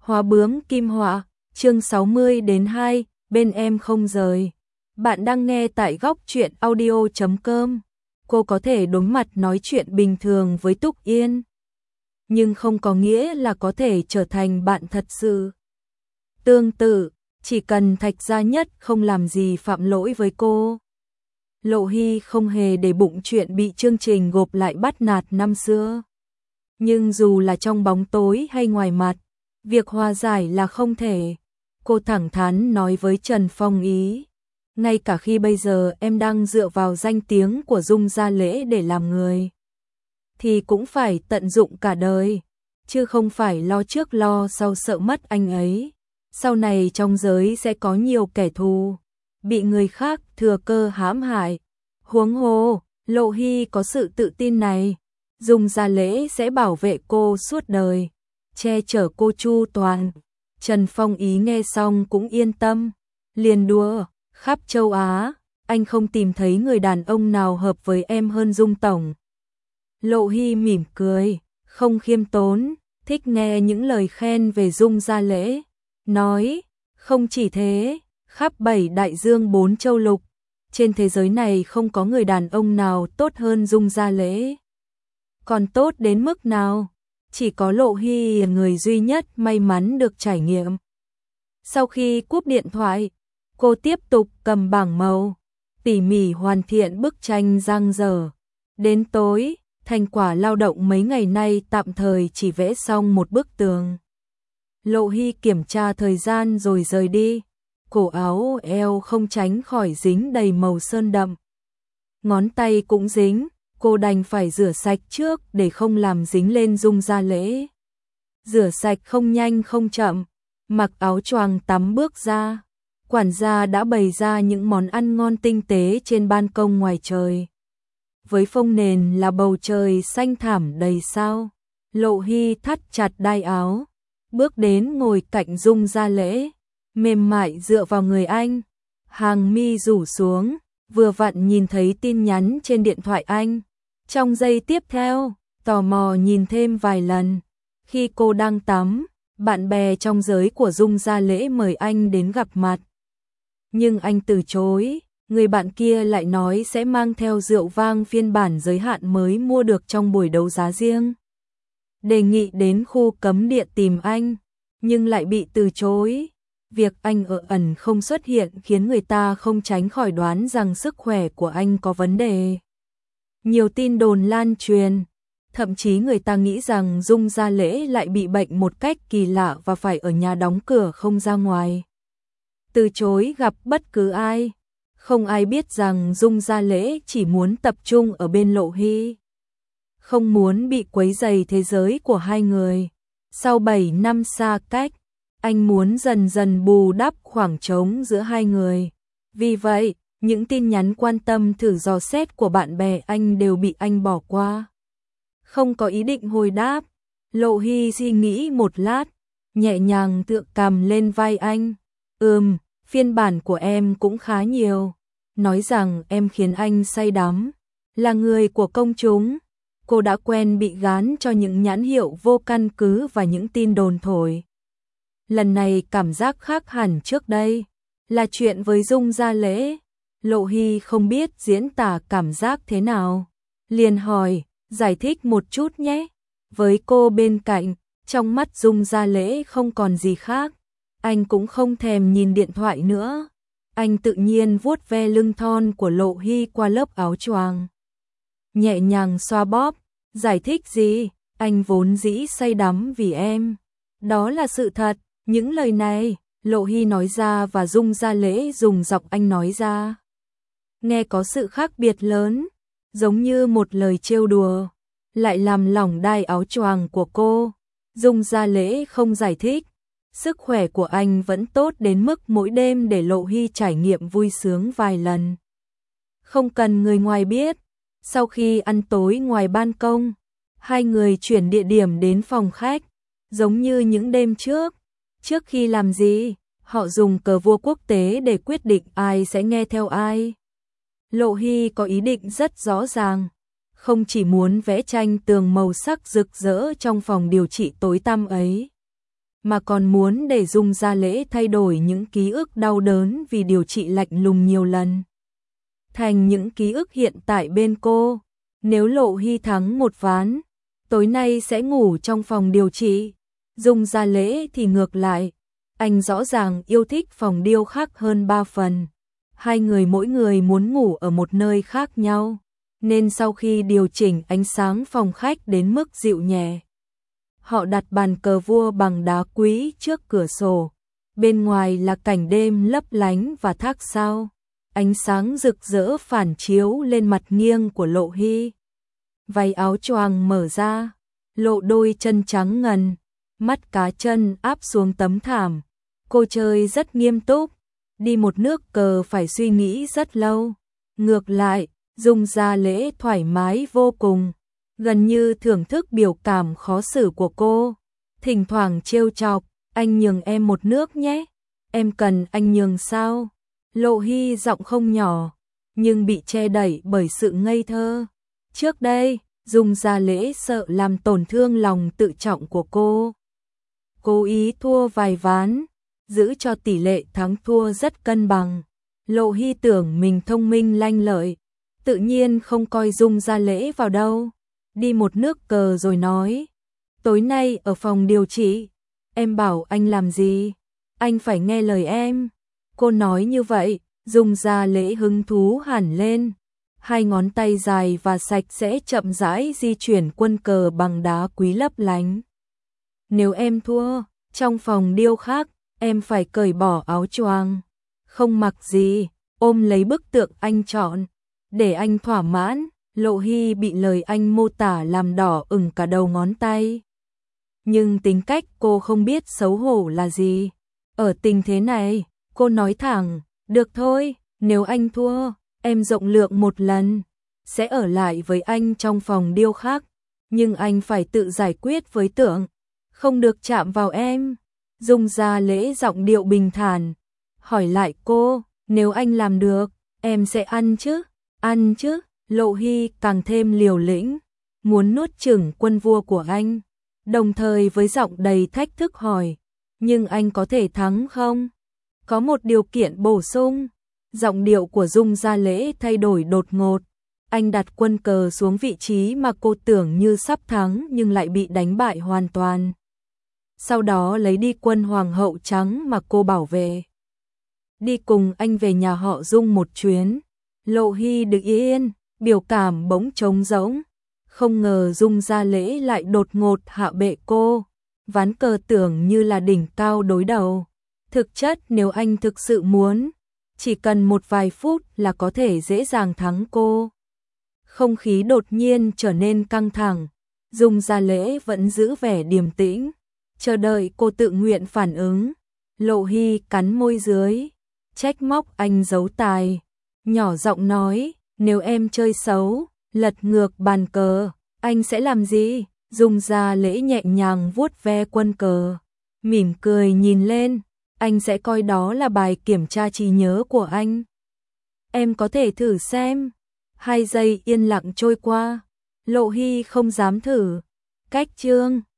Hóa bướm kim họa, chương 60 đến 2, bên em không rời. Bạn đang nghe tại góc truyện audio.com. Cô có thể đối mặt nói chuyện bình thường với Túc Yên, nhưng không có nghĩa là có thể trở thành bạn thật sự. Tương tự, chỉ cần Thạch Gia Nhất không làm gì phạm lỗi với cô, Lộ Hy không hề để bụng chuyện bị chương trình gộp lại bắt nạt năm xưa. Nhưng dù là trong bóng tối hay ngoài mặt, việc hòa giải là không thể. Cô thẳng thắn nói với Trần Phong Ý, ngay cả khi bây giờ em đang dựa vào danh tiếng của Dung Gia Lễ để làm người, thì cũng phải tận dụng cả đời, chứ không phải lo trước lo sau sợ mất anh ấy. Sau này trong giới sẽ có nhiều kẻ thù, bị người khác thừa cơ hãm hại. Huống hồ, Lộ Hy có sự tự tin này, Dung Gia Lễ sẽ bảo vệ cô suốt đời, che chở cô chu toàn. Trần Phong Ý nghe xong cũng yên tâm, liền đùa, khắp châu Á, anh không tìm thấy người đàn ông nào hợp với em hơn Dung Tổng. Lộ Hy mỉm cười, không khiêm tốn, thích nghe những lời khen về Dung Gia Lễ, nói, không chỉ thế, khắp 7 đại dương 4 châu lục, trên thế giới này không có người đàn ông nào tốt hơn Dung Gia Lễ. Còn tốt đến mức nào? Chỉ có Lộ Hy người duy nhất may mắn được trải nghiệm. Sau khi cúp điện thoại, cô tiếp tục cầm bảng màu, tỉ mỉ hoàn thiện bức tranh dang dở. Đến tối, thành quả lao động mấy ngày nay tạm thời chỉ vẽ xong một bức tường. Lộ Hy kiểm tra thời gian rồi rời đi, cổ áo eo không tránh khỏi dính đầy màu sơn đậm. Ngón tay cũng dính, cô đành phải rửa sạch trước để không làm dính lên Dung Gia Lễ. Rửa sạch không nhanh không chậm, mặc áo choàng tắm bước ra. Quản gia đã bày ra những món ăn ngon tinh tế trên ban công ngoài trời. Với phông nền là bầu trời xanh thẳm đầy sao, Lộ Hy thắt chặt đai áo, bước đến ngồi cạnh Dung Gia Lễ, mềm mại dựa vào người anh, hàng mi rủ xuống, vừa vặn nhìn thấy tin nhắn trên điện thoại anh. Trong giây tiếp theo, tò mò nhìn thêm vài lần. Khi cô đang tắm, bạn bè trong giới của Dung Gia Lễ mời anh đến gặp mặt. Nhưng anh từ chối, người bạn kia lại nói sẽ mang theo rượu vang phiên bản giới hạn mới mua được trong buổi đấu giá riêng. Đề nghị đến khu cấm địa tìm anh, nhưng lại bị từ chối. Việc anh ở ẩn không xuất hiện khiến người ta không tránh khỏi đoán rằng sức khỏe của anh có vấn đề. Nhiều tin đồn lan truyền, thậm chí người ta nghĩ rằng Dung Gia Lễ lại bị bệnh một cách kỳ lạ và phải ở nhà đóng cửa không ra ngoài. Từ chối gặp bất cứ ai, không ai biết rằng Dung Gia Lễ chỉ muốn tập trung ở bên Lộ Hy, không muốn bị quấy rầy thế giới của hai người. Sau 7 năm xa cách, anh muốn dần dần bù đắp khoảng trống giữa hai người. Vì vậy, những tin nhắn quan tâm thử dò xét của bạn bè anh đều bị anh bỏ qua. Không có ý định hồi đáp, Lộ Hy suy nghĩ một lát, nhẹ nhàng tựa cằm lên vai anh. Phiên bản của em cũng khá nhiều. Nói rằng em khiến anh say đắm. Là người của công chúng, cô đã quen bị gán cho những nhãn hiệu vô căn cứ và những tin đồn thổi. Lần này cảm giác khác hẳn trước đây. Là chuyện với Dung Gia Lễ. Lộ Hy không biết diễn tả cảm giác thế nào, liền hỏi, giải thích một chút nhé. Với cô bên cạnh, trong mắt Dung Gia Lễ không còn gì khác, anh cũng không thèm nhìn điện thoại nữa. Anh tự nhiên vuốt ve lưng thon của Lộ Hy qua lớp áo choàng, nhẹ nhàng xoa bóp. Giải thích gì, anh vốn dĩ say đắm vì em. Đó là sự thật. Những lời này, Lộ Hy nói ra và Dung Gia Lễ dùng giọng anh nói ra, nghe có sự khác biệt lớn, giống như một lời trêu đùa, lại làm lỏng đai áo choàng của cô. Dung Gia Lễ không giải thích, sức khỏe của anh vẫn tốt đến mức mỗi đêm để Lộ Hy trải nghiệm vui sướng vài lần. Không cần người ngoài biết. Sau khi ăn tối ngoài ban công, hai người chuyển địa điểm đến phòng khách, giống như những đêm trước. Trước khi làm gì, họ dùng cờ vua quốc tế để quyết định ai sẽ nghe theo ai. Lộ Hy có ý định rất rõ ràng, không chỉ muốn vẽ tranh tường màu sắc rực rỡ trong phòng điều trị tối tăm ấy, mà còn muốn để Dung Gia Lễ thay đổi những ký ức đau đớn vì điều trị lạnh lùng nhiều lần thành những ký ức hiện tại bên cô. Nếu Lộ Hy thắng một ván, tối nay sẽ ngủ trong phòng điều trị. Dung Gia Lễ thì ngược lại, anh rõ ràng yêu thích phòng điêu khắc hơn 3 phần. Hai người mỗi người muốn ngủ ở một nơi khác nhau, nên sau khi điều chỉnh ánh sáng phòng khách đến mức dịu nhẹ, họ đặt bàn cờ vua bằng đá quý trước cửa sổ. Bên ngoài là cảnh đêm lấp lánh và thác sao. Ánh sáng rực rỡ phản chiếu lên mặt nghiêng của Lộ Hy. Váy áo choàng mở ra, lộ đôi chân trắng ngần, mắt cá chân áp xuống tấm thảm. Cô chơi rất nghiêm túc, đi một nước cờ phải suy nghĩ rất lâu. Ngược lại, Dung Gia Lễ thoải mái vô cùng, gần như thưởng thức biểu cảm khó xử của cô. Thỉnh thoảng trêu chọc, anh nhường em một nước nhé. Em cần anh nhường sao? Lộ Hy giọng không nhỏ, nhưng bị che đẩy bởi sự ngây thơ. Trước đây, Dung Gia Lễ sợ làm tổn thương lòng tự trọng của cô. Cố ý thua vài ván, giữ cho tỷ lệ thắng thua rất cân bằng. Lộ Hy tưởng mình thông minh lanh lợi, tự nhiên không coi Dung Gia Lễ vào đâu. Đi một nước cờ rồi nói, tối nay ở phòng điều trị, em bảo anh làm gì, anh phải nghe lời em. Cô nói như vậy, Dung Gia Lễ hứng thú hẳn lên. Hai ngón tay dài và sạch sẽ chậm rãi di chuyển quân cờ bằng đá quý lấp lánh. Nếu em thua, trong phòng điêu khắc, em phải cởi bỏ áo choàng, không mặc gì, ôm lấy bức tượng anh chọn, để anh thỏa mãn. Lộ Hy bị lời anh mô tả làm đỏ ửng cả đầu ngón tay. Nhưng tính cách cô không biết xấu hổ là gì. Ở tình thế này, cô nói thẳng, được thôi, nếu anh thua, em rộng lượng một lần, sẽ ở lại với anh trong phòng điêu khắc, nhưng anh phải tự giải quyết với tượng, không được chạm vào em. Dung Gia Lễ giọng điệu bình thản, hỏi lại cô, nếu anh làm được, em sẽ ăn chứ? Ăn chứ? Lộ Hy càng thêm liều lĩnh, muốn nuốt chửng quân vua của anh, đồng thời với giọng đầy thách thức hỏi, nhưng anh có thể thắng không? Có một điều kiện bổ sung. Giọng điệu của Dung Gia Lễ thay đổi đột ngột. Anh đặt quân cờ xuống vị trí mà cô tưởng như sắp thắng nhưng lại bị đánh bại hoàn toàn. Sau đó lấy đi quân hoàng hậu trắng mà cô bảo vệ. Đi cùng anh về nhà họ Dung một chuyến. Lộ Hy được yên, biểu cảm bỗng trống rỗng. Không ngờ Dung Gia Lễ lại đột ngột hạ bệ cô. Ván cờ tưởng như là đỉnh cao đối đầu. Thực chất nếu anh thực sự muốn, chỉ cần một vài phút là có thể dễ dàng thắng cô. Không khí đột nhiên trở nên căng thẳng. Dung Gia Lễ vẫn giữ vẻ điềm tĩnh, chờ đợi cô tự nguyện phản ứng. Lộ Hy cắn môi dưới, trách móc anh giấu tài, nhỏ giọng nói, nếu em chơi xấu, lật ngược bàn cờ, anh sẽ làm gì? Dung Gia Lễ nhẹ nhàng vuốt ve quân cờ, mỉm cười nhìn lên, anh sẽ coi đó là bài kiểm tra trí nhớ của anh. Em có thể thử xem. 2 giây yên lặng trôi qua, Lộ Hy không dám thử. Cách chương